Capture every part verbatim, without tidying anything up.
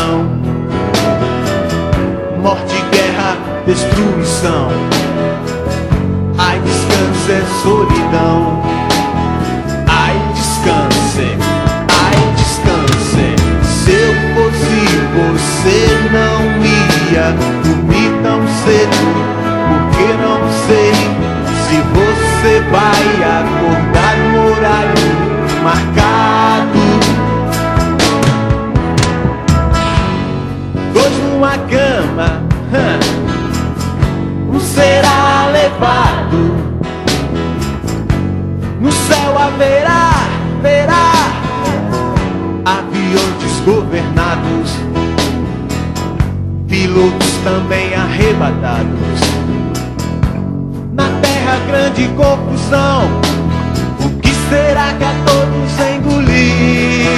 solidão. Morte, guerra, destruição. Ai, descanse, é solidão. Ai, descanse, ai, descanse. Se eu fosse você, não ia dormir tão cedo, porque não sei se você vai acordar no horário marcado. Dois numa cama, um será levado. No céu haverá, verá aviões desgovernados, pilotos também arrebatados. Na terra grande confusão, o que será que a todos engolir?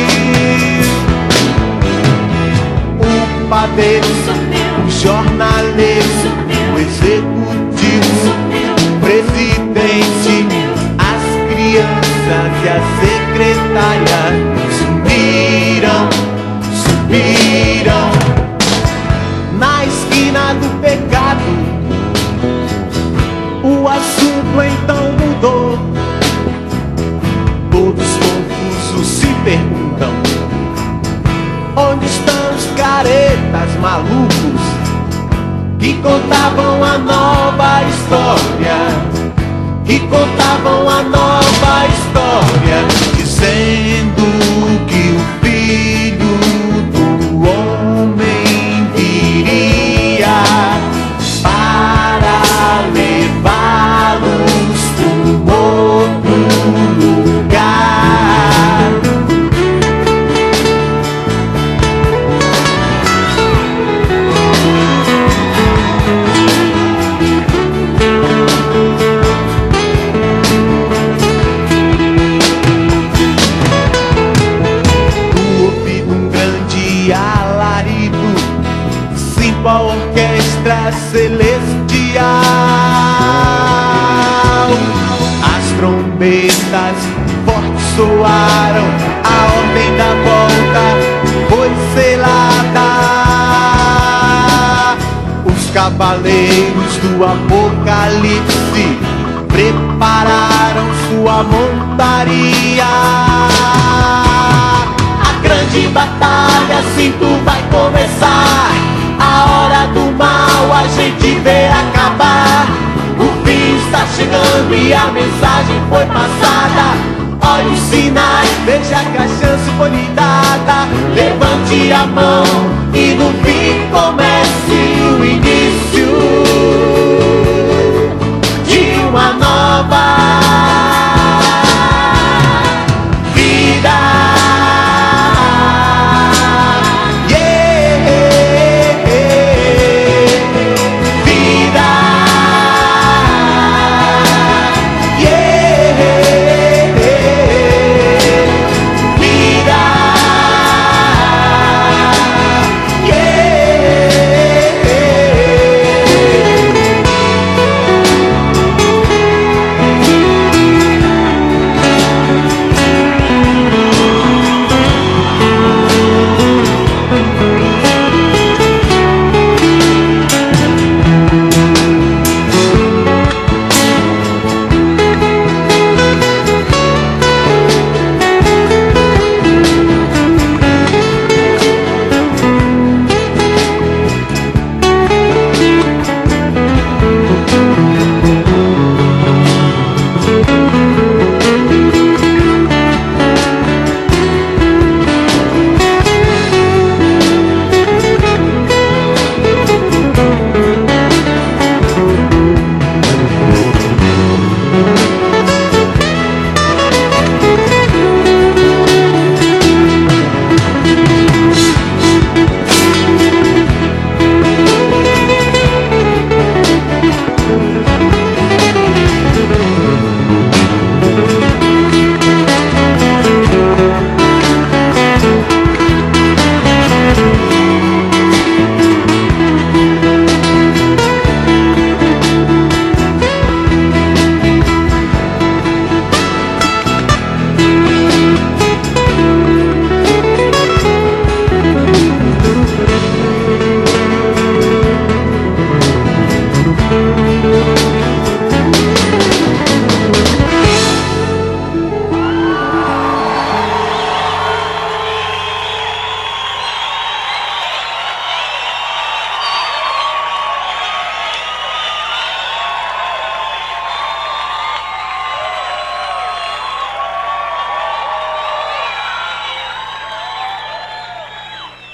O padeiro, o jornaleiro, o executivo, o presidente, as crianças e a secretária sumiram, sumiram. Na esquina do pecado, o assunto então mudou. Todos confusos se perguntam: onde estão os caretas malucos que contavam a nova história? Que contavam a nova história, dizendo que o filho do homem viria para levá-los para outro lugar. A orquestra celestial, as trombetas fortes soaram, a ordem da volta foi selada. Os cavaleiros do Apocalipse prepararam sua montaria. A grande batalha, sinto, vai começar. A hora do mal a gente vê acabar. O fim está chegando e a mensagem foi passada. Olhe os sinais, veja que a chance foi lhe dada. Levante a mão e no fim